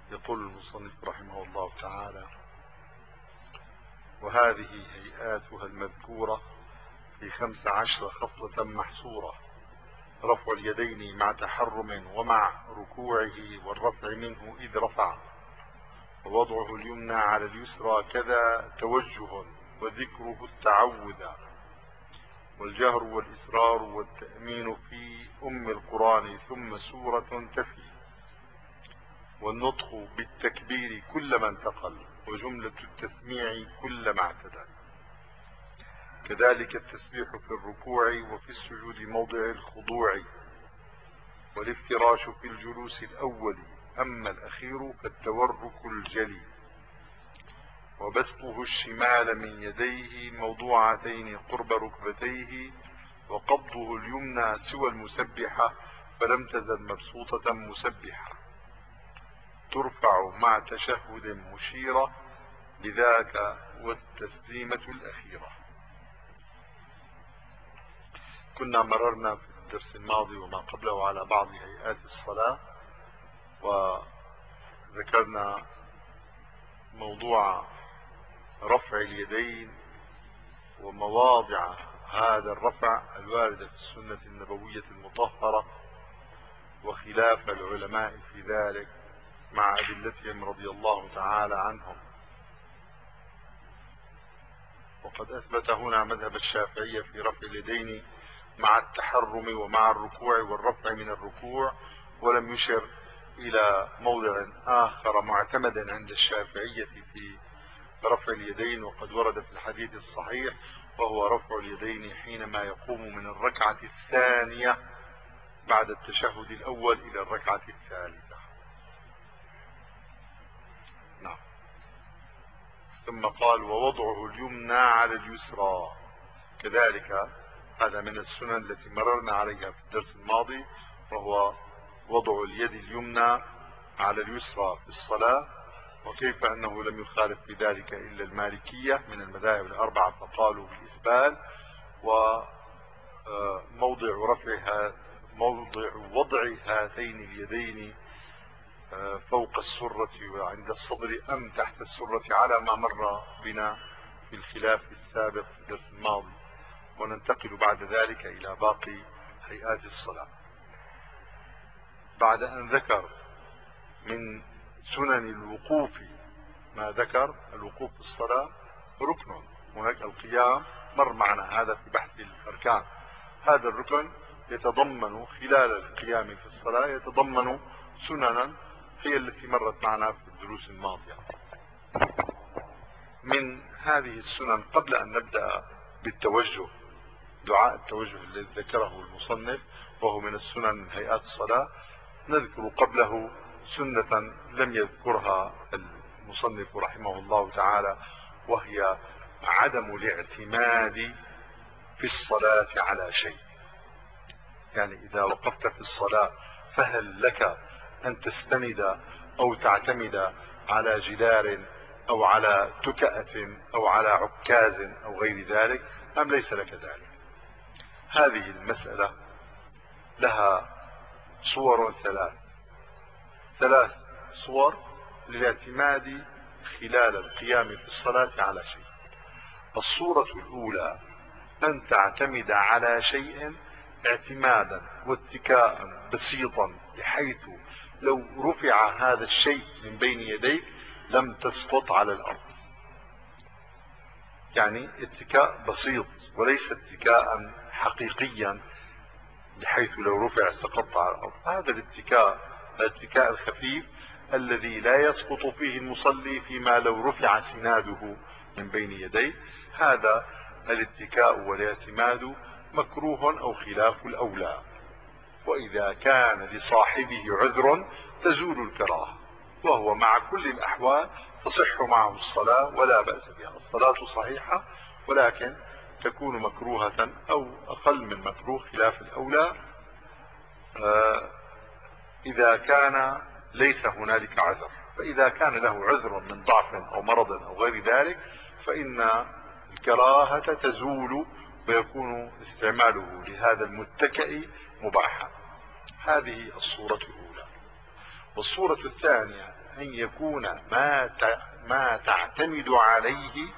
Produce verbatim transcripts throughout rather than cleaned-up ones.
يقول المصنف رحمه الله تعالى: وهذه هيئاتها المذكورة في خمس عشر خصلة محصورة: رفع اليدين مع تحرم ومع ركوعه والرفع منه إذ رفع، ووضعه اليمنى على اليسرى كذا توجه وذكره التعوذ، والجهر والإسرار والتأمين في أم القرآن ثم سورة تفي، والنطق بالتكبير كلما انتقل، وجملة التسميع كلما اعتدل. كذلك التسبيح في الركوع وفي السجود موضع الخضوع، والافتراش في الجلوس الأول، أما الأخير فالتورك الجلي، وبسطه الشمال من يديه موضوعتين قرب ركبتيه، وقبضه اليمنى سوى المسبحة فلم تزل مبسوطة مسبحة، ترفع مع تشهد مشيرة لذاك والتسليمة الأخيرة. كنا مررنا في الدرس الماضي وما قبله على بعض هيئات الصلاة، وذكرنا موضوع رفع اليدين ومواضع هذا الرفع الواردة في السنة النبوية المطهرة، وخلاف العلماء في ذلك مع أدلتهم رضي الله تعالى عنهم. وقد أثبت هنا مذهب الشافعية في رفع اليدين مع التحرم ومع الركوع والرفع من الركوع، ولم يشر إلى موضع آخر معتمدا عند الشافعية في رفع اليدين وقد ورد في الحديث الصحيح، وهو رفع اليدين حينما يقوم من الركعة الثانية بعد التشهد الأول إلى الركعة الثالثة. نعم. ثم قال: ووضعه اليمنى على اليسرى، كذلك هذا من السنن التي مررنا عليها في الدرس الماضي، وهو وضع اليد اليمنى على اليسرى في الصلاة، وكيف أنه لم يخالف في ذلك إلا المالكية من المذاهب الأربعة فقالوا بالإسبال. وموضع رفعها موضع وضع هاتين اليدين فوق السرة وعند الصدر أم تحت السرة على ما مر بنا في الخلاف السابق في الدرس الماضي. وننتقل بعد ذلك إلى باقي هيئات الصلاة. بعد أن ذكر من سنن الوقوف ما ذكر الوقوف في الصلاة ركن، هناك القيام مر معنا هذا في بحث الأركان. هذا الركن يتضمن خلال القيام في الصلاة يتضمن سننا هي التي مرت معنا في الدروس الماضية. من هذه السنن قبل أن نبدأ بالتوجه، دعاء التوجه الذي ذكره المصنف وهو من السنن من هيئات الصلاة، نذكر قبله سنة لم يذكرها المصنف رحمه الله تعالى، وهي عدم الاعتماد في الصلاة على شيء. يعني إذا وقفت في الصلاة فهل لك أن تستند أو تعتمد على جدار أو على تكأة أو على عكاز أو غير ذلك، أم ليس لك ذلك؟ هذه المسألة لها صور ثلاث ثلاث صور للاعتماد خلال القيام في الصلاة على شيء. الصورة الأولى أن تعتمد على شيء اعتمادا واتكاء بسيطا بحيث لو رفع هذا الشيء من بين يديك لم تسقط على الأرض. يعني اتكاء بسيط وليس اتكاء حقيقيا بحيث لو رفع سقط على الأرض. هذا الاتكاء الاتكاء الخفيف الذي لا يسقط فيه المصلي فيما لو رفع سناده من بين يديه، هذا الاتكاء والاعتماد مكروه أو خلاف الأولى. وإذا كان لصاحبه عذر تزول الكراهة، وهو مع كل الأحوال تصح معه الصلاة ولا بأس بها، الصلاة صحيحة ولكن تكون مكروهة أو أقل من مكروه خلاف الأولى إذا كان ليس هنالك عذر. فإذا كان له عذر من ضعف أو مرض أو غير ذلك فإن الكراهة تزول ويكون استعماله لهذا المتكئ مباحا. هذه الصورة الأولى. والصورة الثانية أن يكون ما ما تعتمد عليه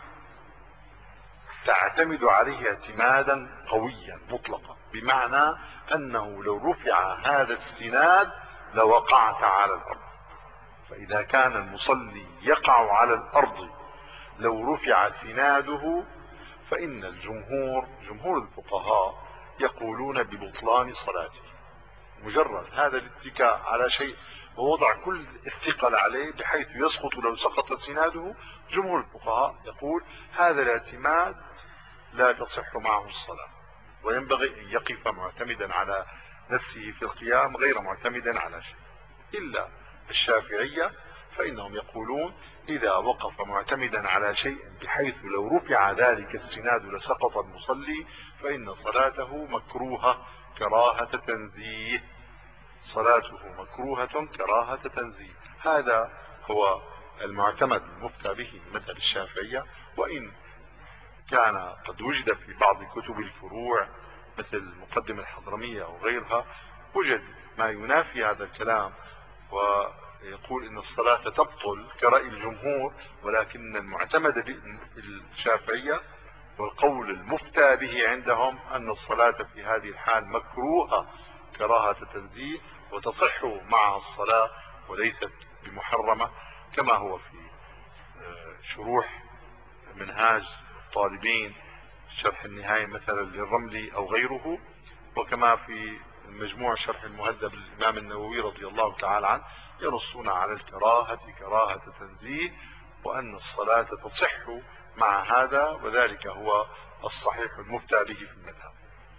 تعتمد عليه اعتمادا قويا مطلقا، بمعنى أنه لو رفع هذا السناد لوقعت على الأرض. فإذا كان المصلي يقع على الأرض لو رفع سناده، فإن الجمهور جمهور الفقهاء يقولون ببطلان صلاته. مجرد هذا الاتكاء على شيء ووضع كل الثقل عليه بحيث يسقط لو سقط سناده، جمهور الفقهاء يقول هذا الاعتماد لا تصح معه الصلاة، وينبغي أن يقف معتمدا على نفسه في القيام غير معتمد على شيء. إلا الشافعية فإنهم يقولون إذا وقف معتمدا على شيء بحيث لو رفع ذلك السناد لسقط المصلي فإن صلاته مكروهة كراهة تنزيه، صلاته مكروهة كراهة تنزيه. هذا هو المعتمد المفتى به مذهب الشافعية، وإن كان قد وجد في بعض كتب الفروع مثل مقدمة الحضرمية أو غيرها وجد ما ينافي هذا الكلام، ويقول إن الصلاة تبطل كرأي الجمهور، ولكن المعتمد في الشافعية والقول المفتى به عندهم أن الصلاة في هذه الحال مكروهة كراهة تنزيه وتصح معها الصلاة وليست بمحرمة، كما هو في شروح منهاج الطالبين شرح النهاية مثلا للرملي أو غيره، وكما في مجموع شرح المهذب للإمام النووي رضي الله تعالى عنه، ينصون على الكراهة كراهة تنزيه، وأن الصلاة تصح مع هذا، وذلك هو الصحيح المفتى به في المذهب.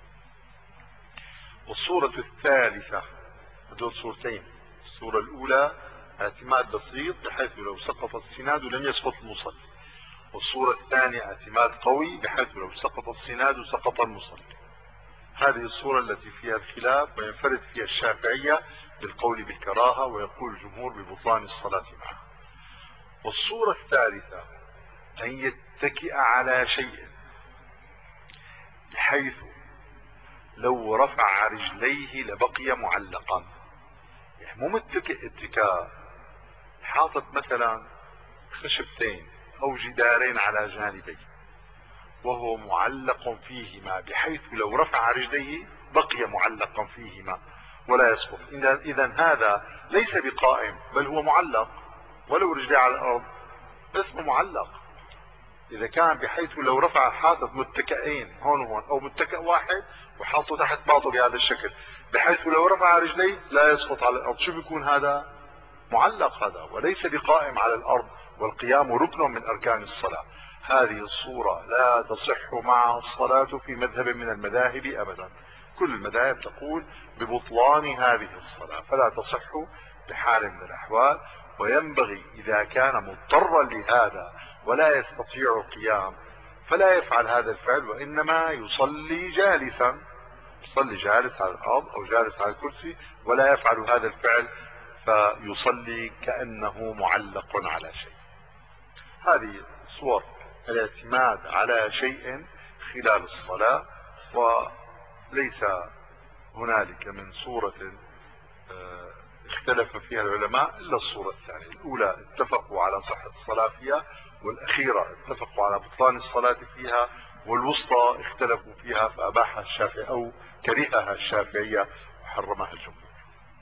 والصورة الثالثة، هذول صورتين، الصورة الأولى اعتماد بسيط بحيث لو سقط السناد لم يسقط المصلي، والصورة الثانية اعتماد قوي بحيث لو سقط السناد سقط المصلي. هذه الصورة التي فيها الخلاف، وينفرد فيها الشافعية بالقول بالكراهة ويقول الجمهور ببطلان الصلاة معه. والصورة الثالثة أن يتكئ على شيء بحيث لو رفع رجليه لبقي معلقا، يعني مو متكئ اتكاء حاطط مثلا خشبتين أو جدارين على جانبيه وهو معلق فيهما بحيث لو رفع رجليه بقي معلقا فيهما ولا يسقط. إذا هذا ليس بقائم بل هو معلق، ولو رجليه على الأرض اسمه معلق. إذا كان بحيث لو رفع حاطط متكئين هون وهون أو متكئ واحد وحاطه تحت باطه بهذا الشكل بحيث لو رفع رجليه لا يسقط على الأرض، شو بيكون هذا؟ معلق هذا، وليس بقائم على الأرض، والقيام ركن من أركان الصلاة. هذه الصورة لا تصح معها الصلاة في مذهب من المذاهب أبدا، كل المذاهب تقول ببطلان هذه الصلاة، فلا تصح بحال من الأحوال. وينبغي إذا كان مضطرا لهذا ولا يستطيع القيام فلا يفعل هذا الفعل، وإنما يصلي جالسا، يصلي جالس على الأرض أو جالس على الكرسي، ولا يفعل هذا الفعل فيصلي كأنه معلق على شيء. هذه صور الاعتماد على شيء خلال الصلاة، وليس هنالك من صورة اختلف فيها العلماء إلا الصورة الثانية. الأولى اتفقوا على صحة الصلاة فيها، والأخيرة اتفقوا على بطلان الصلاة فيها، والوسطى اختلفوا فيها فأباحها الشافعي أو كرهها الشافعية وحرمها الجمهور.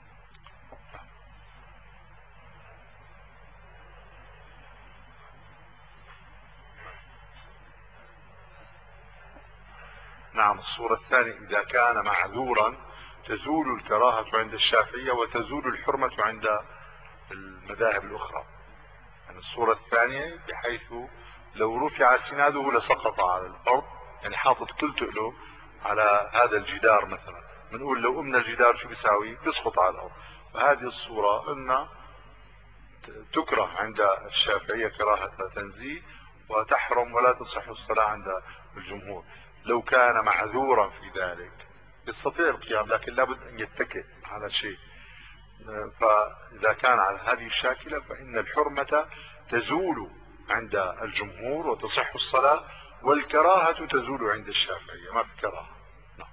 نعم، الصورة الثانية إذا كان معذورا تزول الكراهة عند الشافعية وتزول الحرمة عند المذاهب الأخرى. يعني الصورة الثانية بحيث لو رفع سناده لسقط على الأرض، يعني حاطط كل تقله على هذا الجدار مثلا، بنقول لو قمنا الجدار شو بيساوي؟ بيسقط على الأرض. فهذه الصورة إن تكره عند الشافعية كراهة تنزيه وتحرم ولا تصح الصلاة عند الجمهور. لو كان معذورا في ذلك يستطيع القيام، لكن لابد أن يتكئ على شيء. فإذا كان على هذه الشاكلة فإن الحرمة تزول عند الجمهور وتصح الصلاة، والكراهة تزول عند الشافعية، ما في كراهة. نعم.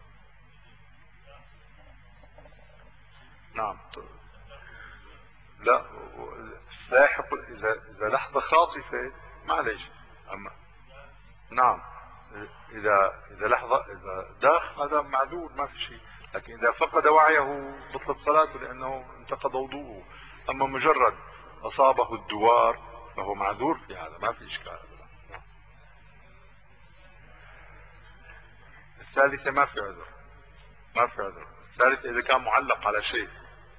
نعم. لا، لاحق إذا إذا لحظة خاطفة معلش. أما نعم، إذا إذا لحظة إذا داخ هذا معذور ما في شيء، لكن إذا فقد وعيه بطلت صلاته لأنه انتقض وضوءه. أما مجرد أصابه الدوار فهو معذور في هذا، ما في إشكال. الثالثة ما في عذر، ما في عذر. الثالثة إذا كان معلق على شيء.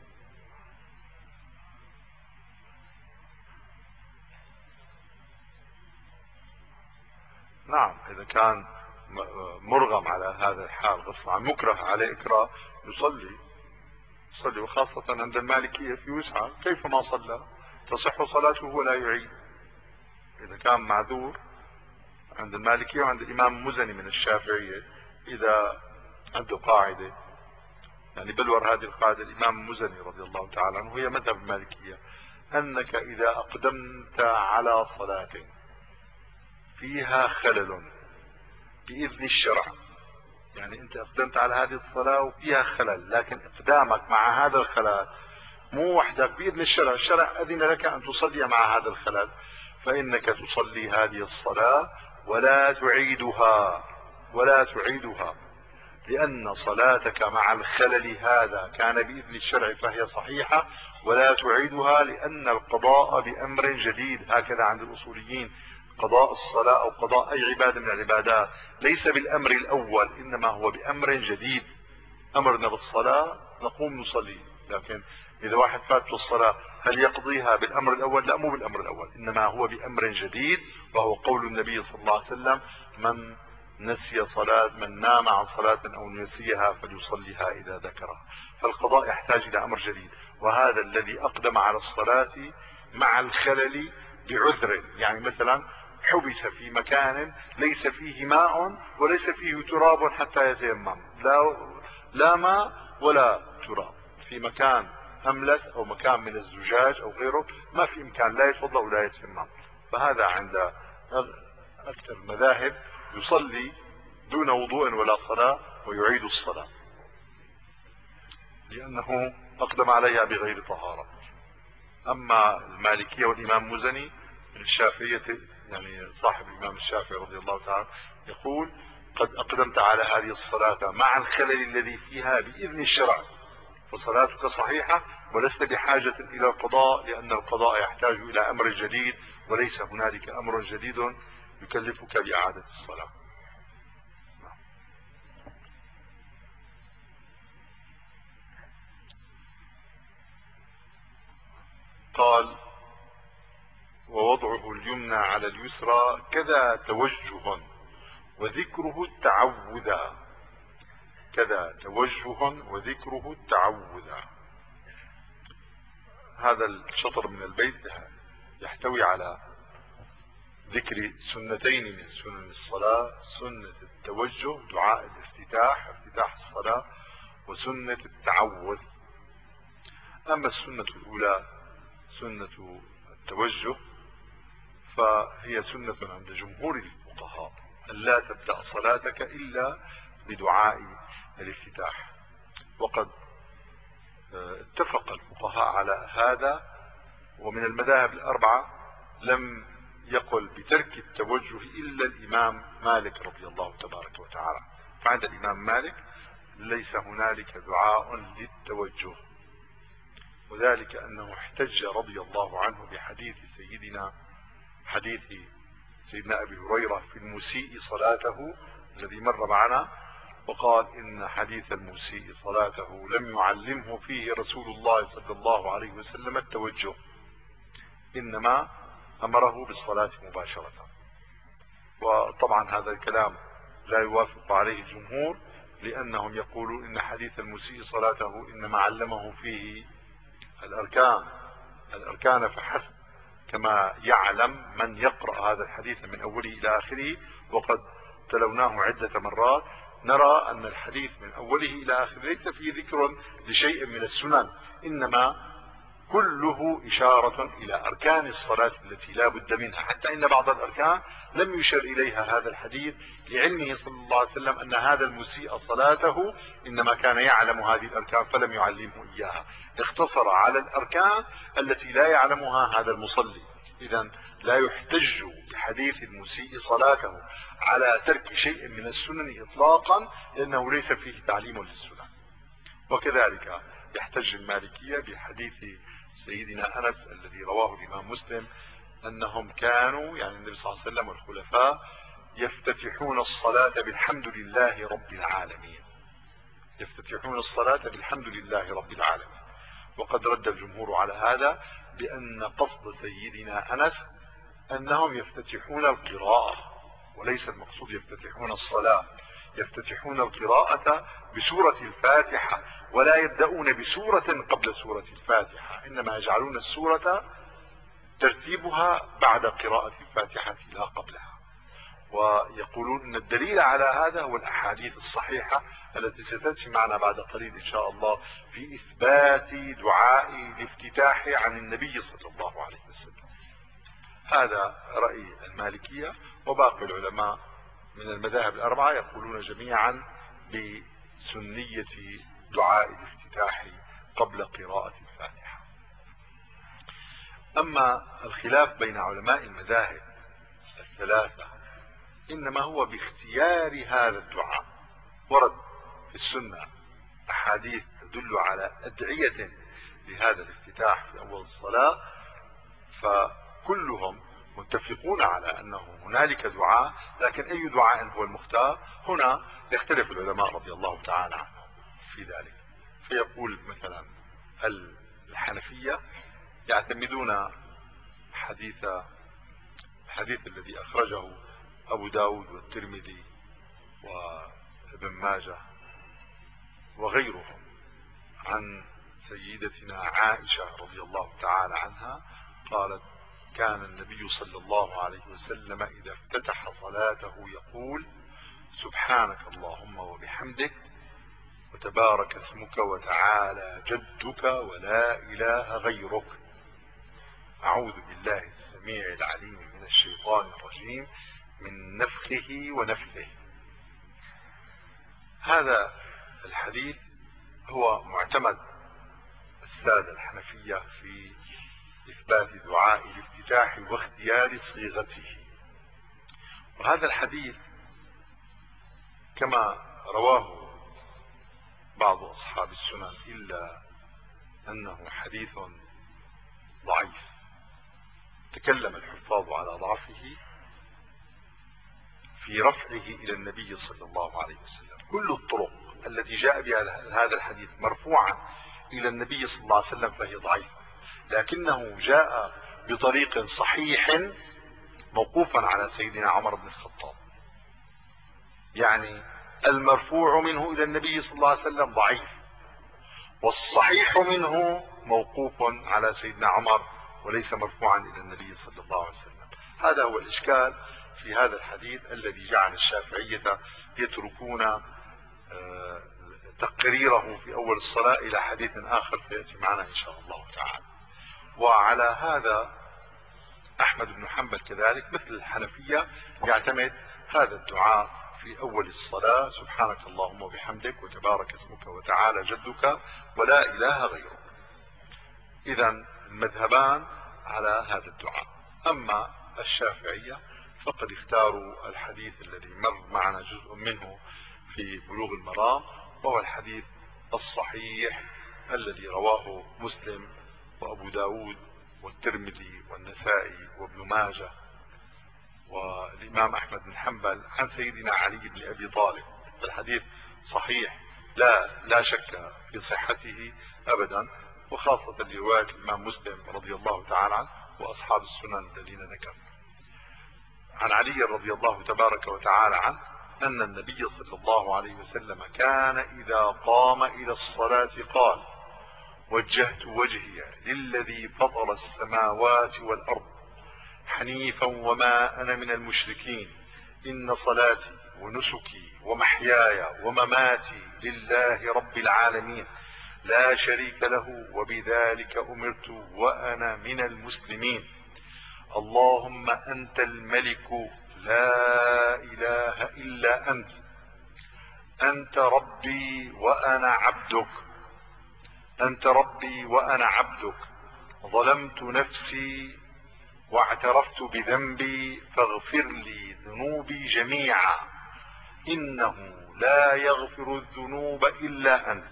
نعم، إذا كان مرغم على هذا الحال غصب عن، مكره عليه إكراه، يصلي يصلي وخاصة عند المالكية في وسعة كيفما صلى تصح صلاته ولا يعيد إذا كان معذور. عند المالكية وعند الإمام المزني من الشافعية إذا عنده قاعدة، يعني بلور هذه القاعدة الإمام المزني رضي الله تعالى عنه، هي مذهب المالكية، أنك إذا أقدمت على صلاة فيها خلل بإذن الشرع، يعني أنت أقدمت على هذه الصلاة وفيها خلل، لكن إقدامك مع هذا الخلل مو وحدك بإذن الشرع، الشرع أذن لك أن تصلي مع هذا الخلل، فإنك تصلي هذه الصلاة ولا تعيدها ولا تعيدها لأن صلاتك مع الخلل هذا كان بإذن الشرع فهي صحيحة، ولا تعيدها لأن القضاء بأمر جديد. هكذا عند الأصوليين، قضاء الصلاة أو قضاء أي عبادة من العبادات ليس بالأمر الأول، إنما هو بأمر جديد. أمرنا بالصلاة نقوم نصلي، لكن إذا واحد فات الصلاة هل يقضيها بالأمر الأول؟ لا، مو بالأمر الأول، إنما هو بأمر جديد، وهو قول النبي صلى الله عليه وسلم: من نسي صلاة من نام عن صلاة أو نسيها فليصليها إذا ذكرها. فالقضاء يحتاج إلى أمر جديد، وهذا الذي أقدم على الصلاة مع الخلل بعذر، يعني مثلا حبس في مكان ليس فيه ماء وليس فيه تراب حتى يتيمم، لا لا ماء ولا تراب، في مكان أملس أو مكان من الزجاج أو غيره، ما في إمكان لا يتوضأ ولا يتيمم، فهذا عند أكثر المذاهب يصلي دون وضوء ولا صلاة ويعيد الصلاة لأنه أقدم عليها بغير طهارة. أما المالكية والإمام مزني الشافعية، يعني صاحب الإمام الشافعي رضي الله تعالى يقول: قد أقدمت على هذه الصلاة مع الخلل الذي فيها بإذن الشرع فصلاتك صحيحة ولست بحاجة إلى القضاء، لأن القضاء يحتاج إلى أمر جديد وليس هنالك أمر جديد يكلفك بإعادة الصلاة. قال: ووضعه اليمنى على اليسرى كذا توجها وذكره التعوذا، كذا توجها وذكره التعوذا. هذا الشطر من البيت يحتوي على ذكر سنتين من سنن الصلاة: سنة التوجه دعاء الافتتاح افتتاح الصلاة، وسنة التعوذ. أما السنة الأولى سنة التوجه فهي سنة عند جمهور الفقهاء ألا تبدأ صلاتك إلا بدعاء الافتتاح، وقد اتفق الفقهاء على هذا، ومن المذاهب الأربعة لم يقل بترك التوجه إلا الإمام مالك رضي الله تبارك وتعالى. فعند الإمام مالك ليس هنالك دعاء للتوجه، وذلك أنه احتج رضي الله عنه بحديث سيدنا حديث سيدنا أبي هريرة في المسيء صلاته الذي مر معنا، وقال: إن حديث المسيء صلاته لم يعلمه فيه رسول الله صلى الله عليه وسلم التوجه، إنما أمره بالصلاة مباشرة. وطبعا هذا الكلام لا يوافق عليه الجمهور، لأنهم يقولون إن حديث المسيء صلاته إنما علمه فيه الأركان الأركان فحسب، كما يعلم من يقرأ هذا الحديث من أوله إلى آخره، وقد تلوناه عدة مرات، نرى أن الحديث من أوله إلى آخره ليس فيه ذكر لشيء من السنن، إنما كله إشارة إلى أركان الصلاة التي لا بد منها، حتى إن بعض الأركان لم يشر إليها هذا الحديث، لعلمه صلى الله عليه وسلم أن هذا المسيء صلاته إنما كان يعلم هذه الأركان فلم يعلمه إياها، اقتصر على الأركان التي لا يعلمها هذا المصلي. إذن لا يحتج بحديث المسيء صلاته على ترك شيء من السنن إطلاقا، لأنه ليس فيه تعليم للسنن. وكذلك يحتج المالكية بحديث سيدنا أنس الذي رواه الإمام مسلم أنهم كانوا، يعني النبي صلى الله عليه وسلم والخلفاء، يفتتحون الصلاة بالحمد لله رب العالمين، يفتتحون الصلاة بالحمد لله رب العالمين. وقد رد الجمهور على هذا بأن قصد سيدنا أنس أنهم يفتتحون القراءة، وليس المقصود يفتتحون الصلاة. يفتتحون القراءة بسورة الفاتحة، ولا يبدأون بسورة قبل سورة الفاتحة، إنما يجعلون السورة ترتيبها بعد قراءة الفاتحة لا قبلها. ويقولون أن الدليل على هذا هو الأحاديث الصحيحة التي ستأتي معنا بعد قليل إن شاء الله في إثبات دعاء الافتتاح عن النبي صلى الله عليه وسلم. هذا رأي المالكية، وباقي العلماء من المذاهب الأربعة يقولون جميعا بسنية دعاء الافتتاح قبل قراءة الفاتحة. أما الخلاف بين علماء المذاهب الثلاثة إنما هو باختيار هذا الدعاء. ورد في السنة أحاديث تدل على أدعية لهذا الافتتاح في أول الصلاة، فكلهم متفقون على أنه هنالك دعاء، لكن أي دعاء هو المختار؟ هنا يختلف العلماء رضي الله تعالى عنهم في ذلك. فيقول مثلا الحنفية يعتمدون حديث الحديث الذي أخرجه أبو داود والترمذي وابن ماجه وغيرهم عن سيدتنا عائشة رضي الله تعالى عنها قالت: كان النبي صلى الله عليه وسلم إذا افتتح صلاته يقول: سبحانك اللهم وبحمدك وتبارك اسمك وتعالى جدك ولا إله غيرك، أعوذ بالله السميع العليم من الشيطان الرجيم من نفخه ونفثه. هذا الحديث هو معتمد السادة الحنفية في إثبات دعاء الافتتاح واختيار صيغته. وهذا الحديث كما رواه بعض أصحاب السنن إلا أنه حديث ضعيف، تكلم الحفاظ على ضعفه في رفعه إلى النبي صلى الله عليه وسلم. كل الطرق التي جاء بها هذا الحديث مرفوعا إلى النبي صلى الله عليه وسلم فهي ضعيفة، لكنه جاء بطريق صحيح موقوفا على سيدنا عمر بن الخطاب. يعني المرفوع منه إلى النبي صلى الله عليه وسلم ضعيف، والصحيح منه موقوف على سيدنا عمر وليس مرفوعا إلى النبي صلى الله عليه وسلم. هذا هو الإشكال في هذا الحديث الذي جعل الشافعية يتركون تقريره في أول الصلاة إلى حديث آخر سيأتي معنا إن شاء الله تعالى. وعلى هذا أحمد بن حنبل كذلك مثل الحنفية يعتمد هذا الدعاء في أول الصلاة: سبحانك اللهم وبحمدك وتبارك اسمك وتعالى جدك ولا إله غيرك. إذن المذهبان على هذا الدعاء. أما الشافعية فقد اختاروا الحديث الذي مر معنا جزء منه في بلوغ المرام، وهو الحديث الصحيح الذي رواه مسلم وأبو داود والترمذي والنسائي وابن ماجه والإمام أحمد بن حنبل عن سيدنا علي بن أبي طالب. الحديث صحيح لا لا شك في صحته أبدا، وخاصة لرواية الإمام مسلم رضي الله تعالى عنه وأصحاب السنن الذين ذكر عن علي رضي الله تبارك وتعالى عنه أن النبي صلى الله عليه وسلم كان إذا قام إلى الصلاة قال: وجهت وجهي للذي فطر السماوات والأرض حنيفا وما أنا من المشركين، إن صلاتي ونسكي ومحياي ومماتي لله رب العالمين، لا شريك له وبذلك أمرت وأنا من المسلمين. اللهم أنت الملك لا إله إلا أنت، أنت ربي وأنا عبدك، أنت ربي وأنا عبدك، ظلمت نفسي واعترفت بذنبي فاغفر لي ذنوبي جميعا، إنه لا يغفر الذنوب إلا أنت،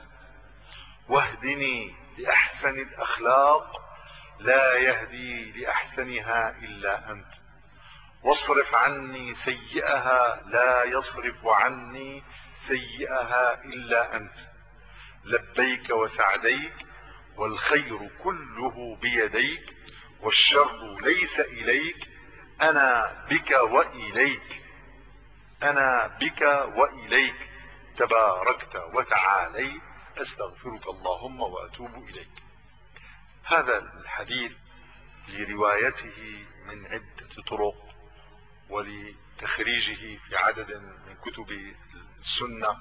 واهدني لأحسن الأخلاق لا يهدي لأحسنها إلا أنت، واصرف عني سيئها لا يصرف عني سيئها إلا أنت، لبيك وسعديك والخير كله بيديك والشر ليس إليك، أنا بك وإليك، أنا بك وإليك تباركت وتعاليت، أستغفرك اللهم وأتوب إليك. هذا الحديث لروايته من عدة طرق ولتخريجه في عدد من كتب السنة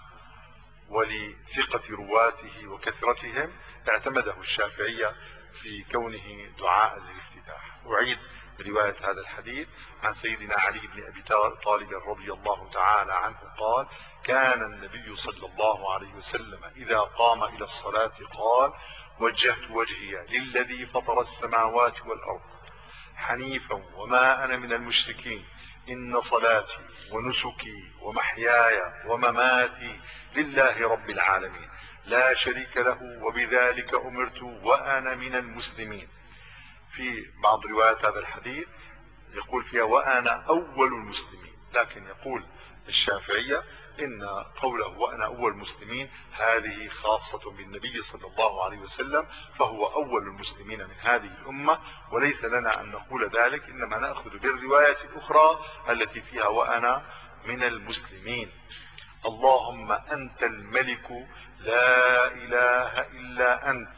ولثقة رواته وكثرتهم اعتمده الشافعية في كونه دعاء للافتتاح. أعيد رواية هذا الحديث عن سيدنا علي بن أبي طالب رضي الله تعالى عنه قال: كان النبي صلى الله عليه وسلم إذا قام إلى الصلاة قال: وجهت وجهي للذي فطر السماوات والأرض حنيفا وما أنا من المشركين، إن صلاتي ونسكي ومحياي ومماتي لله رب العالمين لا شريك له وبذلك أمرت وأنا من المسلمين. في بعض روايات هذا الحديث يقول فيها وأنا أول المسلمين، لكن يقول الشافعية إن قوله وأنا أول المسلمين هذه خاصة بالنبي صلى الله عليه وسلم، فهو أول المسلمين من هذه الأمة، وليس لنا أن نقول ذلك، إنما نأخذ بالرواية الأخرى التي فيها وأنا من المسلمين. اللهم أنت الملك لا إله إلا أنت،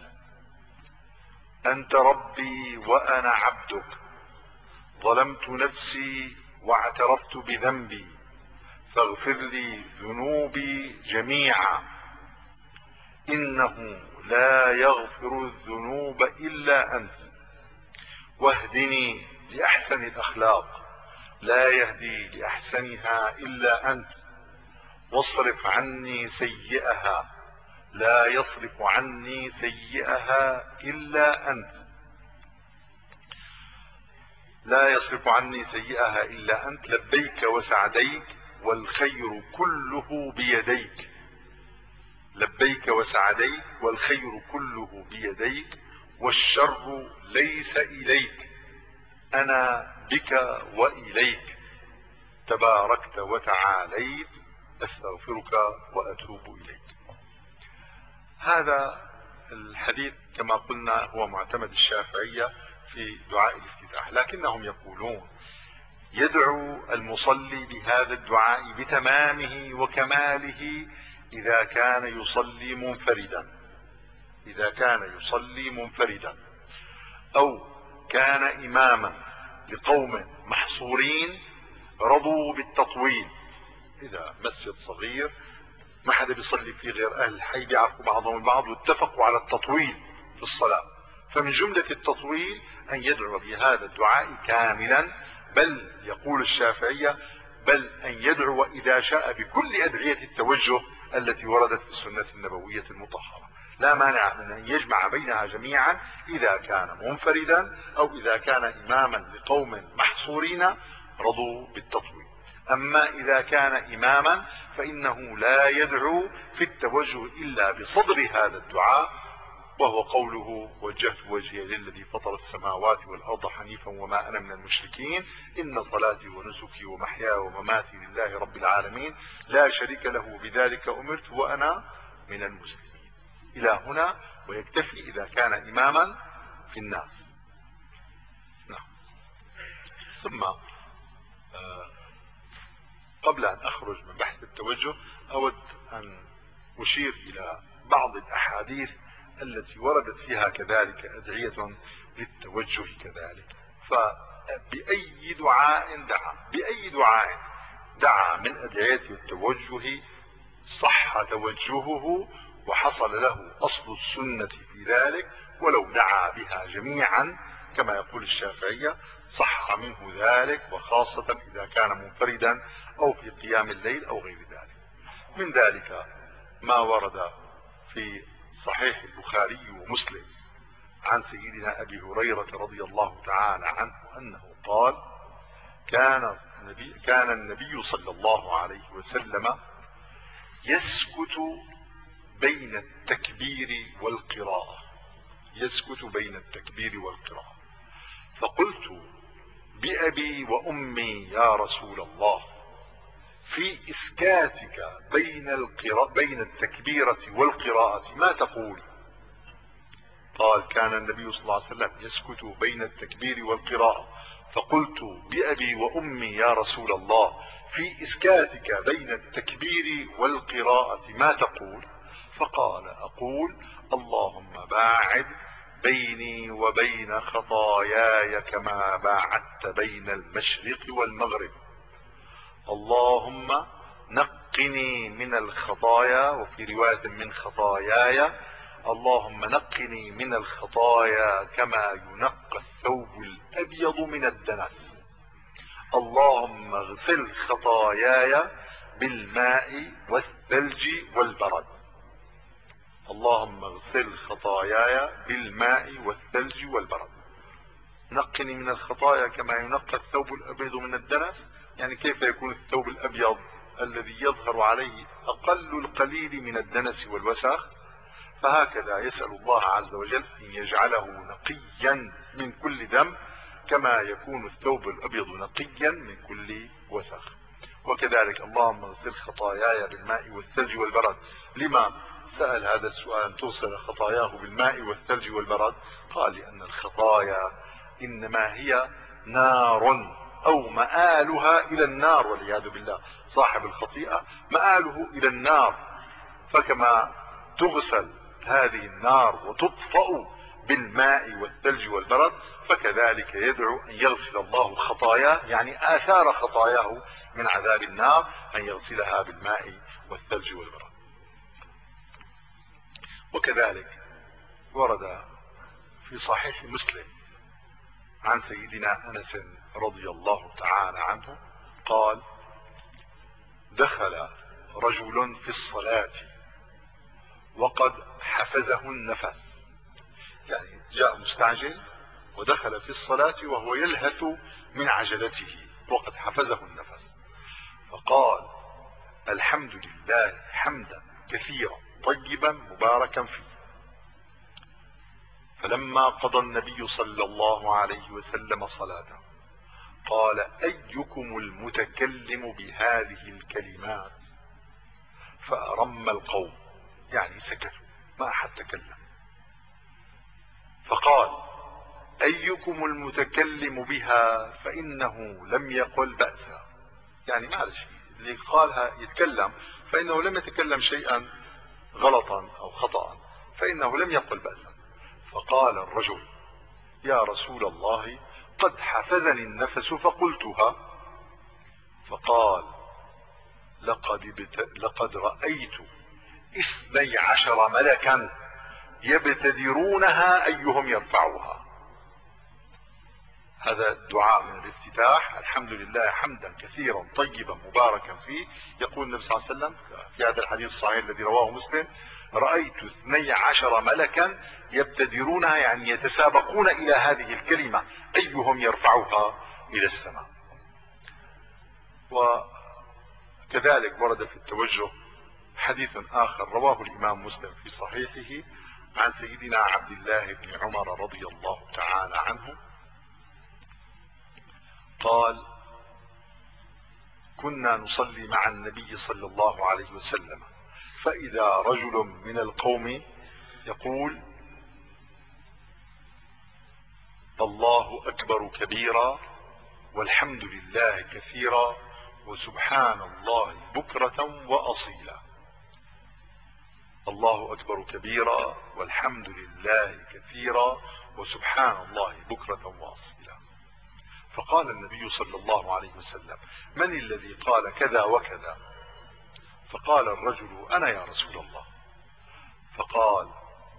أنت ربي وأنا عبدك، ظلمت نفسي واعترفت بذنبي فاغفر لي ذنوبي جميعا، إنه لا يغفر الذنوب إلا أنت، واهدني لأحسن الأخلاق لا يهدي لأحسنها إلا أنت، واصرف عني سيئها لا يصرف عني سيئها إلا أنت، لا يصرف عني سيئها إلا أنت، لبيك وسعديك والخير كله بيديك، لبيك وسعديك والخير كله بيديك والشر ليس إليك، أنا بك وإليك تباركت وتعاليت، أستغفرك وأتوب إليك. هذا الحديث كما قلنا هو معتمد الشافعية في دعاء الافتتاح، لكنهم يقولون يدعو المصلي بهذا الدعاء بتمامه وكماله إذا كان يصلي منفردا، إذا كان يصلي منفردا أو كان إماما لقوم محصورين رضوا بالتطويل. إذا مسجد صغير ما حدا بيصلي فيه غير أهل الحي بيعرفوا بعضهم البعض واتفقوا على التطويل في الصلاة، فمن جملة التطويل أن يدعو بهذا الدعاء كاملا، بل يقول الشافعية بل أن يدعو إذا شاء بكل أدعية التوجه التي وردت في السنة النبوية المطهرة، لا مانع من أن يجمع بينها جميعا إذا كان منفردا أو إذا كان إماما لقوم محصورين رضوا بالتطويل. أما إذا كان إماما فإنه لا يدعو في التوجه إلا بصدر هذا الدعاء، وهو قوله وجهت وجهي للذي فطر السماوات والأرض حنيفا وما أنا من المشركين، إن صلاتي ونسكي ومحياي ومماتي لله رب العالمين لا شريك له بذلك أمرت وأنا من المسلمين. إلى هنا ويكتفي إذا كان إماما في الناس. نعم. ثم آه قبل أن أخرج من بحث التوجه أود أن أشير إلى بعض الأحاديث التي وردت فيها كذلك أدعية للتوجه كذلك. فبأي دعاء دعا بأي دعاء دعا من أدعية التوجه صح توجهه وحصل له أصل السنة في ذلك، ولو دعا بها جميعا كما يقول الشافعية صح منه ذلك، وخاصة إذا كان منفردا أو في قيام الليل أو غير ذلك. من ذلك ما ورد في صحيح البخاري ومسلم عن سيدنا أبي هريرة رضي الله تعالى عنه أنه قال: كان النبي, كان النبي صلى الله عليه وسلم يسكت بين التكبير والقراءة، يسكت بين التكبير والقراءة. فقلت: بأبي وأمي يا رسول الله، في إسكاتك بين القراءة بين التكبيرة والقراءة ما تقول؟ قال: كان النبي صلى الله عليه وسلم يسكت بين التكبير والقراءة. فقلت: بأبي وأمي يا رسول الله، في إسكاتك بين التكبير والقراءة ما تقول؟ فقال: أقول: اللهم باعد بيني وبين خطاياي كما باعدت بين المشرق والمغرب. اللهم نقني من الخطايا، وفي رواية من خطاياي: اللهم نقني من الخطايا كما ينقى الثوب الأبيض من الدنس. اللهم اغسل خطاياي بالماء والثلج والبرد. اللهم اغسل خطاياي بالماء والثلج والبرد. نقني من الخطايا كما ينقى الثوب الأبيض من الدنس، يعني كيف يكون الثوب الأبيض الذي يظهر عليه أقل القليل من الدنس والوسخ؟ فهكذا يسأل الله عز وجل أن يجعله نقيا من كل ذنب كما يكون الثوب الأبيض نقيا من كل وسخ. وكذلك اللهم اغسل خطاياي بالماء والثلج والبرد. لما سأل هذا السؤال أن تغسل خطاياه بالماء والثلج والبرد؟ قال: لأن الخطايا إنما هي نار أو مآلها إلى النار، والعياذ بالله. صاحب الخطيئة مآله إلى النار، فكما تغسل هذه النار وتطفأ بالماء والثلج والبرد، فكذلك يدعو أن يغسل الله خطاياه، يعني آثار خطاياه من عذاب النار، أن يغسلها بالماء والثلج والبرد. وكذلك ورد في صحيح مسلم عن سيدنا أنس رضي الله تعالى عنه قال: دخل رجل في الصلاة وقد حفزه النفس، يعني جاء مستعجل ودخل في الصلاة وهو يلهث من عجلته وقد حفزه النفس، فقال: الحمد لله حمدا كثيرا طيبا مباركا فيه. فلما قضى النبي صلى الله عليه وسلم صلاته قال: أيكم المتكلم بهذه الكلمات؟ فأرم القوم، يعني سكتوا، ما أحد تكلم. فقال: أيكم المتكلم بها فإنه لم يقل بأسا، يعني معلش اللي قالها يتكلم فإنه لم يتكلم شيئا غلطا أو خطأ، فإنه لم يقل بأسا. فقال الرجل: يا رسول الله، قد حفزني النفس فقلتها. فقال: لقد, بت... لقد رأيت اثني عشر ملكا يبتدرونها أيهم يرفعها. هذا الدعاء من الافتتاح: الحمد لله حمدا كثيرا طيبا مباركا فيه. يقول النبي صلى الله عليه وسلم في هذا الحديث الصحيح الذي رواه مسلم: رأيت اثني عشر ملكا يبتدرونها، يعني يتسابقون إلى هذه الكلمة أيهم يرفعها إلى السماء. وكذلك ورد في التوجه حديث آخر رواه الإمام مسلم في صحيحه عن سيدنا عبد الله بن عمر رضي الله تعالى عنه قال: كنا نصلي مع النبي صلى الله عليه وسلم، فإذا رجل من القوم يقول: الله أكبر كبيرا والحمد لله كثيرا وسبحان الله بكرة وأصيلا. الله أكبر كبيرا والحمد لله كثيرا وسبحان الله بكرة وأصيلا. فقال النبي صلى الله عليه وسلم: من الذي قال كذا وكذا؟ فقال الرجل: أنا يا رسول الله. فقال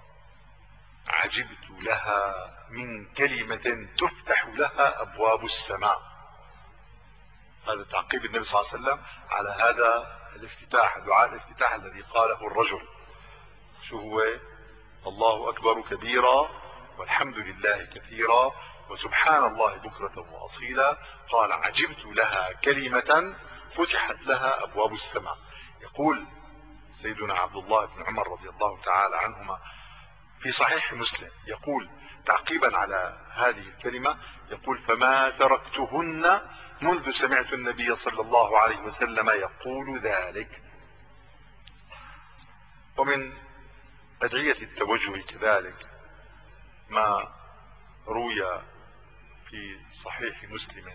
عجبت لها من كلمة تفتح لها أبواب السماء. هذا تعقيب النبي صلى الله عليه وسلم على هذا الافتتاح، دعاء الافتتاح الذي قاله الرجل. شو هو؟ الله أكبر كبيرا والحمد لله كثيرا وسبحان الله بكرة وأصيلا. قال عجبت لها كلمة فتحت لها أبواب السماء. يقول سيدنا عبد الله بن عمر رضي الله تعالى عنهما في صحيح مسلم، يقول تعقيبا على هذه الكلمة، يقول فما تركتهن منذ سمعت النبي صلى الله عليه وسلم يقول ذلك. ومن أدعية التوجه كذلك ما روي في صحيح مسلم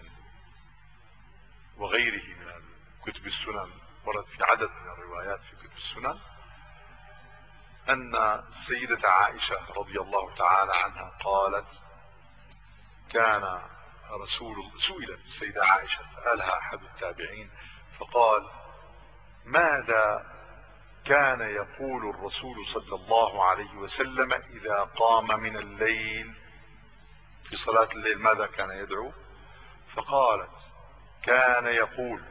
وغيره من كتب السنن، ورد في عدد من الروايات في كتب السنن، أن السيدة عائشة رضي الله تعالى عنها قالت كان رسول سئلت السيدة عائشة، سألها أحد التابعين فقال ماذا كان يقول الرسول صلى الله عليه وسلم إذا قام من الليل في صلاة الليل، ماذا كان يدعو؟ فقالت كان يقول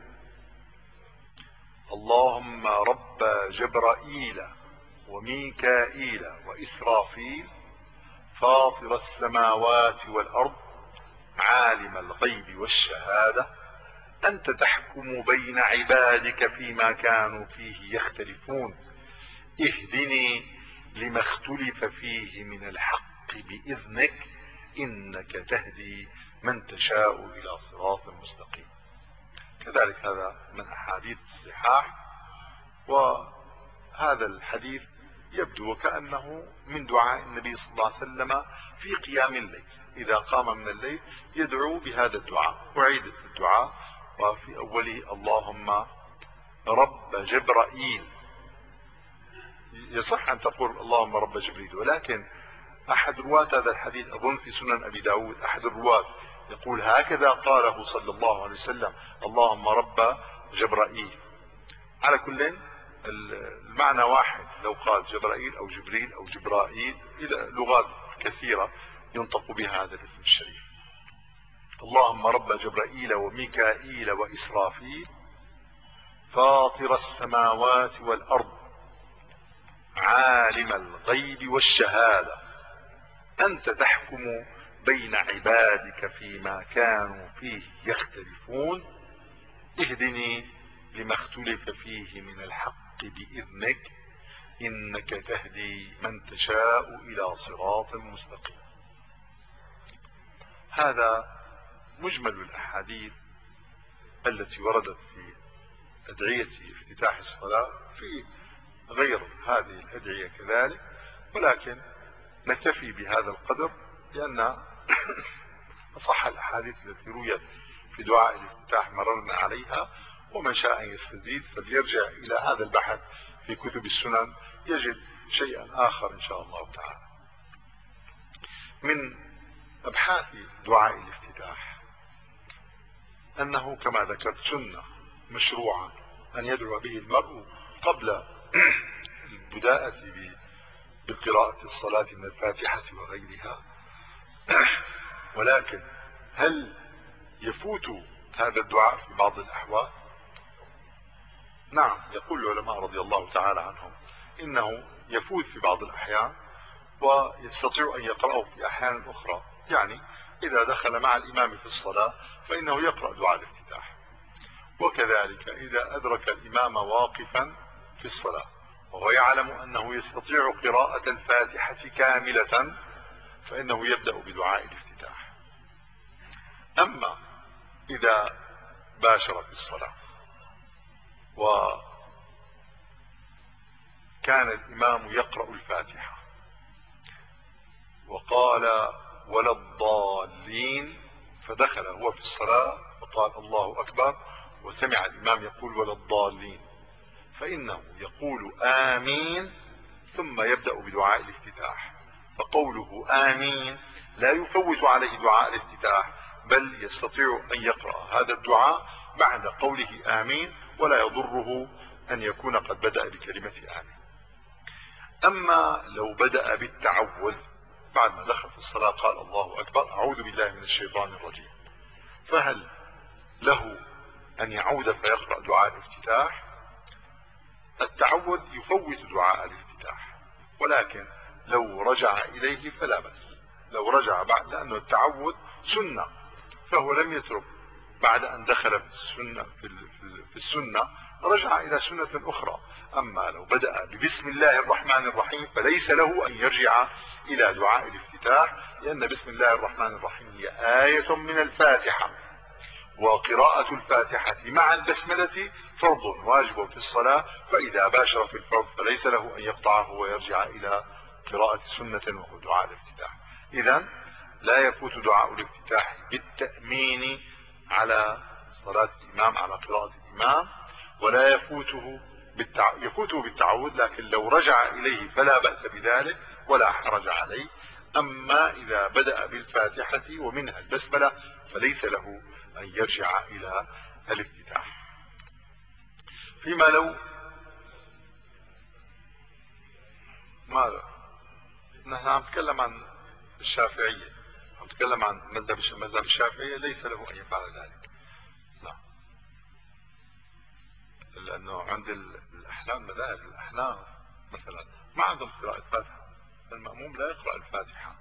اللهم رب جبرائيل وميكائيل وإسرافيل فاطر السماوات والأرض عالم الغيب والشهادة أنت تحكم بين عبادك فيما كانوا فيه يختلفون اهدني لما اختلف فيه من الحق بإذنك إنك تهدي من تشاء إلى صراط مستقيم. كذلك هذا من أحاديث الصحاح، وهذا الحديث يبدو وكأنه من دعاء النبي صلى الله عليه وسلم في قيام الليل، إذا قام من الليل يدعو بهذا الدعاء. أعيد الدعاء وفي أوله اللهم رب جبرائيل. يصح أن تقول اللهم رب جبريل، ولكن أحد رواة هذا الحديث أظن في سنن أبي داود، أحد الرواة يقول هكذا قاله صلى الله عليه وسلم اللهم رب جبرائيل. على كل المعنى واحد، لو قال جبرائيل أو جبريل أو جبرائيل، إلى لغات كثيرة ينطق بها هذا الاسم الشريف. اللهم رب جبرائيل وميكائيل وإسرافيل فاطر السماوات والأرض عالم الغيب والشهادة أنت تحكم بين عبادك فيما كانوا فيه يختلفون اهدني لما اختلف فيه من الحق بإذنك إنك تهدي من تشاء إلى صراط مستقيم. هذا مجمل الأحاديث التي وردت في أدعية افتتاح الصلاة، في غير هذه الأدعية كذلك، ولكن نكتفي بهذا القدر لأن أصح الأحاديث التي رويت في دعاء الافتتاح مررنا عليها. ومن شاء أن يستزيد فليرجع إلى هذا البحث في كتب السنن يجد شيئا آخر إن شاء الله تعالى. من أبحاث دعاء الافتتاح أنه كما ذكرت سنة مشروعة أن يدعو به المرء قبل البداءة بقراءة الصلاة من الفاتحة وغيرها. ولكن هل يفوت هذا الدعاء في بعض الأحوال؟ نعم، يقول العلماء رضي الله تعالى عنهم إنه يفوت في بعض الأحيان ويستطيع أن يقرأه في أحيان أخرى. يعني إذا دخل مع الإمام في الصلاة فإنه يقرأ دعاء الافتتاح، وكذلك إذا أدرك الإمام واقفا في الصلاة وهو يعلم أنه يستطيع قراءة الفاتحة كاملة فإنه يبدأ بدعاء الافتتاح. أما إذا باشر في الصلاة وكان الإمام يقرأ الفاتحة وقال ولا الضالين، فدخل هو في الصلاة وقال الله أكبر وسمع الإمام يقول ولا الضالين، فإنه يقول آمين ثم يبدأ بدعاء الافتتاح. فقوله آمين لا يفوت عليه دعاء الافتتاح، بل يستطيع أن يقرأ هذا الدعاء بعد قوله آمين ولا يضره أن يكون قد بدأ بكلمة آمين. أما لو بدأ بالتعوذ بعد ما دخل في الصلاة قال الله أكبر أعوذ بالله من الشيطان الرجيم، فهل له أن يعود فيقرأ دعاء الافتتاح؟ التعوذ يفوت دعاء الافتتاح، ولكن لو رجع إليه فلا بأس. لو رجع بعد، لأنه التعوذ سنة، فهو لم يترك بعد أن دخل في السنة في السنة رجع إلى سنة أخرى. أما لو بدأ ببسم الله الرحمن الرحيم فليس له أن يرجع إلى دعاء الافتتاح، لأن بسم الله الرحمن الرحيم هي آية من الفاتحة، وقراءة الفاتحة مع البسملة فرض واجب في الصلاة، فإذا باشر في الفرض فليس له أن يقطعه ويرجع إلى قراءة سنة وهو دعاء الافتتاح. إذن لا يفوت دعاء الافتتاح بالتأمين على صلاة الإمام، على قراءة الإمام، ولا يفوته بالتع... يفوته بالتعود، لكن لو رجع إليه فلا بأس بذلك ولا حرج عليه. أما إذا بدأ بالفاتحة ومنها البسملة فليس له أن يرجع إلى الافتتاح. فيما لو ماذا؟ نحن عم نتكلم عن الشافعية، عم نتكلم عن مذهب مذهب الشافعية، ليس له أن يفعل ذلك. لا، لأنه عند الأحناف، مذاهب الأحناف مثلا ما عندهم قراءة فاتحة، المأموم لا يقرأ الفاتحة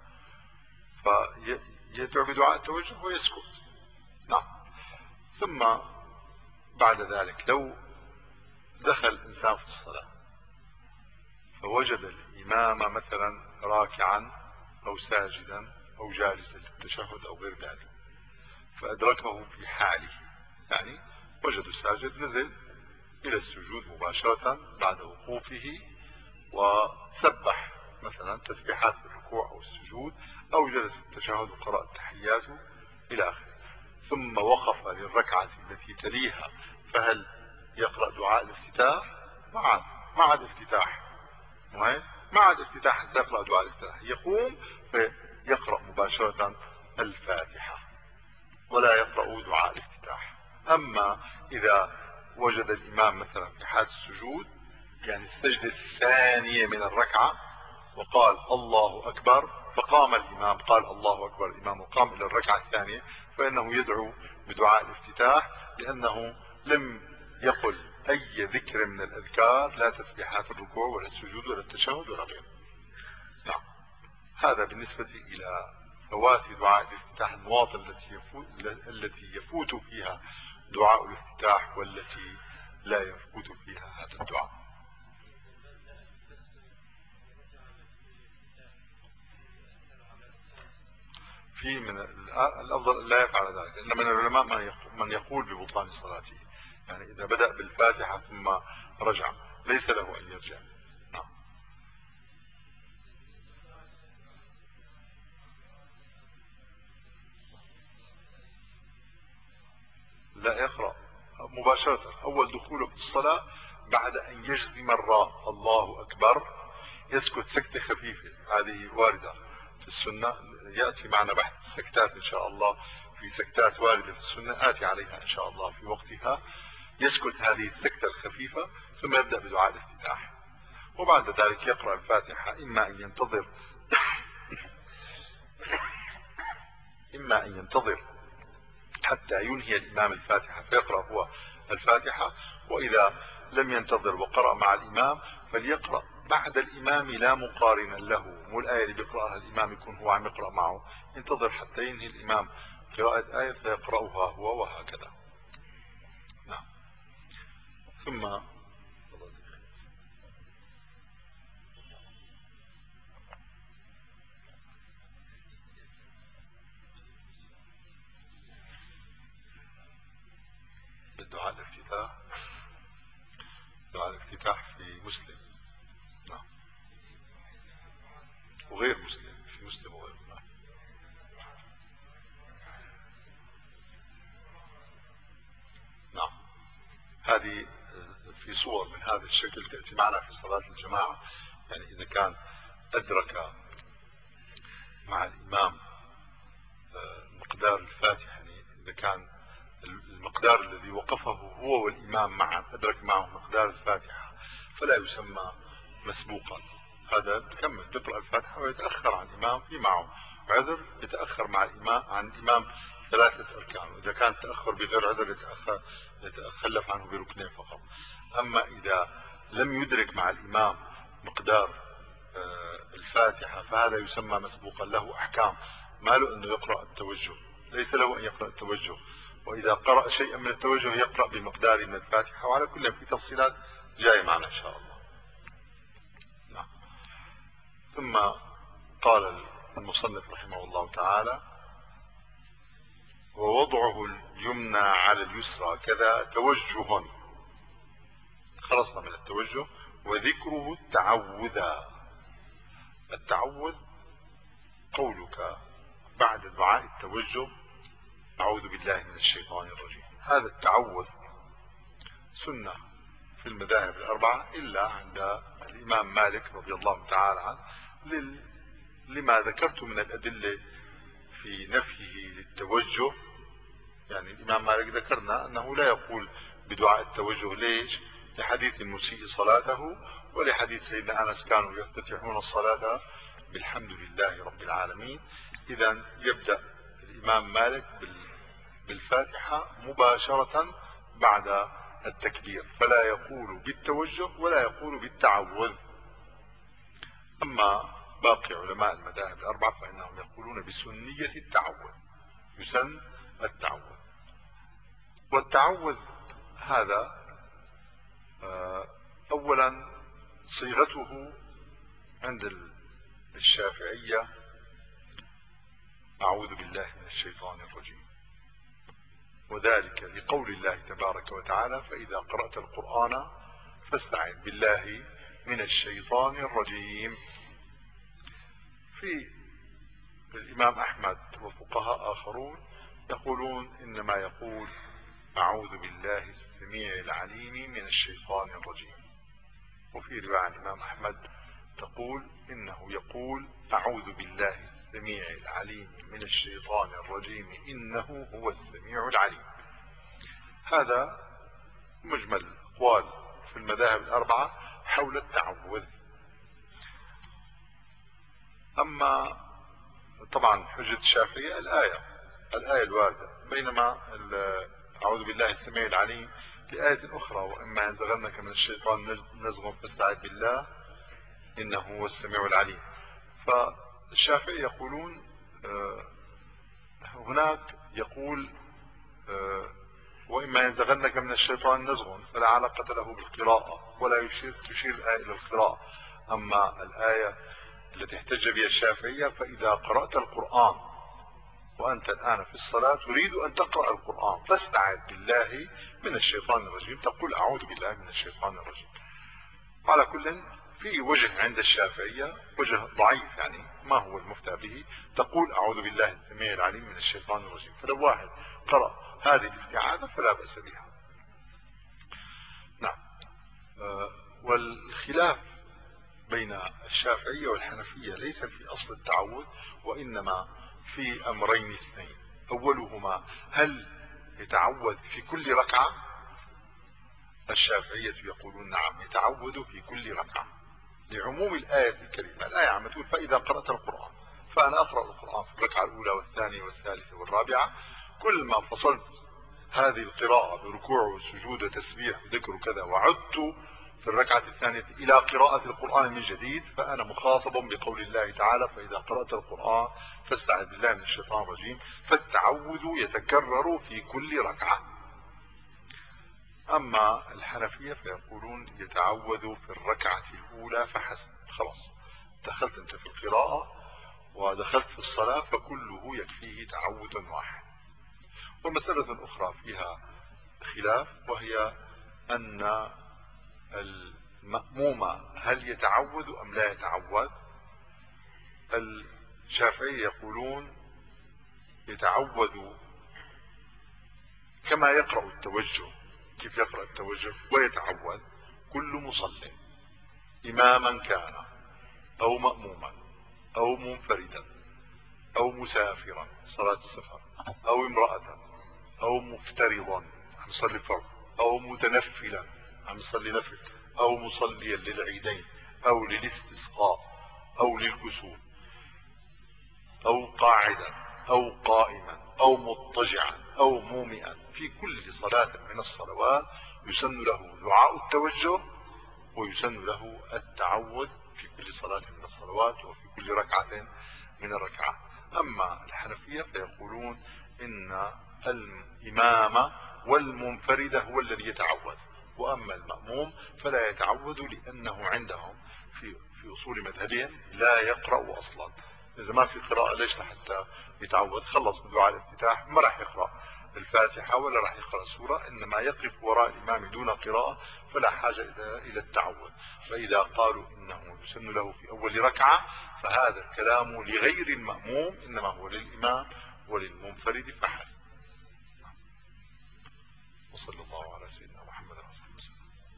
فيدعو بدعاء التوجه ويسكت. نعم. ثم بعد ذلك لو دخل الإنسان في الصلاة فوجد الإمام مثلا راكعا أو ساجدا أو جالسا للتشهد أو غير ذلك، فأدركه في حاله، يعني وجد ساجد نزل إلى السجود مباشرة بعد وقوفه وسبح مثلا تسبيحات الركوع أو السجود، أو جلس في التشهد وقرأ التحيات إلى آخره، ثم وقف للركعة التي تليها، فهل يقرأ دعاء الافتتاح؟ مع مع الافتتاح مع الافتتاح حتى يقرأ دعاء الافتتاح، يقوم فيقرأ مباشرة الفاتحة ولا يقرأ دعاء الافتتاح. أما إذا وجد الإمام مثلا في حالة السجود، يعني السجدة الثانية من الركعة، وقال الله أكبر، فقام الإمام قال الله أكبر الإمام وقام إلى الركعة الثانية، فإنه يدعو بدعاء الافتتاح، لأنه لم يقل أي ذكر من الأذكار، لا تسبيحات الركوع ولا السجود ولا التشهد ولا غيره. نعم. هذا بالنسبة إلى فوات دعاء الافتتاح، المواطن التي يفوت التي يفوت فيها دعاء الافتتاح والتي لا يفوت فيها هذا الدعاء. في من الأفضل لا يفعل ذلك، إن من العلماء من يقول ببطلان صلاته، يعني إذا بدأ بالفاتحة ثم رجع ليس له أن يرجع. نعم. لا، يقرأ مباشرة أول دخوله في الصلاة بعد أن يجزم الراء الله أكبر يسكت سكتة خفيفة، هذه واردة في السنة، يأتي معنا بحث السكتات إن شاء الله، في سكتات واردة في السنة آتي عليها إن شاء الله في وقتها. يسكت هذه السكتة الخفيفة ثم يبدأ بدعاء الافتتاح، وبعد ذلك يقرأ الفاتحة، إما أن ينتظر إما أن ينتظر حتى ينهي الإمام الفاتحة فيقرأ هو الفاتحة، وإذا لم ينتظر وقرأ مع الإمام فليقرأ بعد الإمام لا مقارنا له، مو الآية اللي بيقرأها الإمام يكون هو عم يقرأ معه، ينتظر حتى ينهي الإمام قراءة آية فيقرأها هو، وهكذا. نعم. ثم الدعاء الافتتاح، دعاء الافتتاح في مسلم. نعم. وغير مسلم، في مسلم وغير مسلم. نعم. هذه في صور من هذا الشكل تأتي معنا في صلاة الجماعة، يعني إذا كان أدرك مع الإمام مقدار الفاتحة، يعني إذا كان المقدار الذي وقفه هو والإمام معا أدرك معه مقدار الفاتحة فلا يسمى مسبوقا، هذا بكمل بيقرأ الفاتحة ويتأخر عن الإمام في معه عذر، يتأخر مع الإمام عن الإمام ثلاثة أركان، وإذا كان تأخر بغير عذر يتأخر يتخلف عنه بركنين فقط. أما إذا لم يدرك مع الإمام مقدار الفاتحة فهذا يسمى مسبوقا، له أحكام، ما له أنه يقرأ التوجه، ليس له أن يقرأ التوجه، وإذا قرأ شيئا من التوجه يقرأ بمقدار من الفاتحة، وعلى كل في تفصيلات جاية معنا إن شاء الله. نعم. ثم قال المصنف رحمه الله تعالى: ووضعه اليمنى على اليسرى كذا توجه، خلصنا من التوجه. وذكره التعوذا. التعوذ قولك بعد دعاء التوجه: أعوذ بالله من الشيطان الرجيم. هذا التعوذ سنة في المذاهب الأربعة إلا عند الإمام مالك رضي الله تعالى عنه، لما ذكرت من الأدلة في نفيه للتوجه. يعني الإمام مالك ذكرنا أنه لا يقول بدعاء التوجه. ليش؟ لحديث المسيء صلاته، ولحديث سيدنا أنس كانوا يفتتحون الصلاة بالحمد لله رب العالمين. إذا يبدأ الإمام مالك بالفاتحة مباشرة بعد التكبير، فلا يقول بالتوجه ولا يقول بالتعوذ. أما باقي علماء المذاهب الأربعة فإنهم يقولون بسنية التعوذ، يسن التعوذ. والتعوذ هذا أولا صيغته عند الشافعية: أعوذ بالله من الشيطان الرجيم، وذلك لقول الله تبارك وتعالى: فإذا قرأت القرآن فاستعذ بالله من الشيطان الرجيم. في الإمام أحمد وفقهاء آخرون يقولون إنما يقول: أعوذ بالله السميع العليم من الشيطان الرجيم. وفي رواية عن الإمام أحمد تقول إنه يقول: أعوذ بالله السميع العليم من الشيطان الرجيم إنه هو السميع العليم. هذا مجمل الأقوال في المذاهب الأربعة حول التعوذ. أما طبعا حجة الشافعية الآية الآية الواردة، بينما أعوذ بالله السميع العليم لآية أخرى: وإما ينزغنك من الشيطان نزغ فاستعذ بالله إنه هو السميع العليم. فالشافعي يقولون هناك يقول وإما ينزغنك من الشيطان نزغ، فلا علاقة له بالقراءة ولا يشير تشير الآية إلى القراءة. أما الآية التي احتج بها الشافعية: فإذا قرأت القرآن وأنت الآن في الصلاة تريد أن تقرأ القرآن فاستعذ بالله من الشيطان الرجيم، تقول أعوذ بالله من الشيطان الرجيم. على كل في وجه عند الشافعية، وجه ضعيف يعني ما هو المفتى به، تقول أعوذ بالله السميع العليم من الشيطان الرجيم. فلو واحد قرأ هذه الاستعاذة فلا بأس بها. نعم. آه والخلاف بين الشافعية والحنفية ليس في أصل التعوذ، وإنما في أمرين اثنين: أولهما هل يتعوذ في كل ركعة؟ الشافعية يقولون نعم، يتعوذ في كل ركعة لعموم الآية الكريمة. الآية عم تقول: فإذا قرأت القرآن، فأنا أقرأ القرآن في الركعة الأولى والثانية والثالثة والرابعة، كل ما فصلت هذه القراءة بركوع وسجود وتسبيح وذكر وكذا وعدت في الركعة الثانية إلى قراءة القرآن من جديد، فأنا مخاطب بقول الله تعالى: فإذا قرأت القرآن فاستعذ بالله من الشيطان الرجيم. فالتعوذ يتكرر في كل ركعة. أما الحنفية فيقولون يتعوذ في الركعة الأولى فحسب، خلاص دخلت أنت في القراءة ودخلت في الصلاة فكله يكفيه تعوذ واحد. ومسألة أخرى فيها خلاف، وهي أن المأموم هل يتعوذ أم لا يتعوذ. الشافعية يقولون يتعوذ كما يقرأ التوجه. كيف يقرأ التوجه؟ ويتعوذ كل مصلٍ إماما كان أو مأموما أو منفردا أو مسافرا صلاة السفر أو امرأة أو مفترضا عم يصلي فرض أو متنفلا عم يصلي نفل أو مصليا للعيدين أو للاستسقاء أو للكسوف أو قاعدا أو قائما أو مضطجعا أو مومئا في كل صلاة من الصلوات يسن له دعاء التوجه ويسن له التعوذ في كل صلاة من الصلوات وفي كل ركعة من الركعات. أما الحنفية فيقولون إن الإمام والمنفرد هو الذي يتعوذ، وأما المأموم فلا يتعوذ، لأنه عندهم في في أصول مذهبهم لا يقرأ أصلا. إذا ما في قراءة ليش لحتى يتعوذ؟ خلص من دعاء الافتتاح ما راح يقرأ الفاتحة ولا راح يقرأ سورة، إنما يقف وراء الإمام دون قراءة، فلا حاجة إلى التعوذ. فإذا قالوا إنه يسن له في أول ركعة فهذا الكلام لغير المأموم، إنما هو للإمام وللمنفرد فحسب. وصلى الله على سيدنا محمد وصحبه وسلم.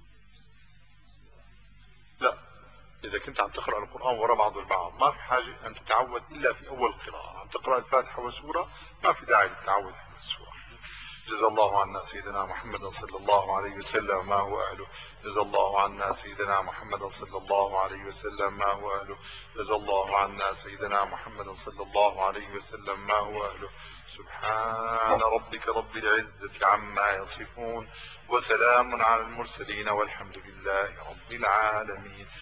لا، إذا كنت عم تقرأ القرآن وراء بعض البعض ما في حاجة أن تتعود إلا في أول قراءة. عم تقرأ الفاتحة وسورة ما في داعي للتعود في السورة. جزا الله عنا سيدنا محمد صلى الله عليه وسلم ما هو أهله. جزا الله عنا سيدنا محمد صلى الله عليه وسلم ما هو أهله. جزا الله عنا سيدنا محمد صلى الله عليه وسلم ما هو أهله. سبحان ربك رب العزة عما يصفون وسلام على المرسلين والحمد لله رب العالمين.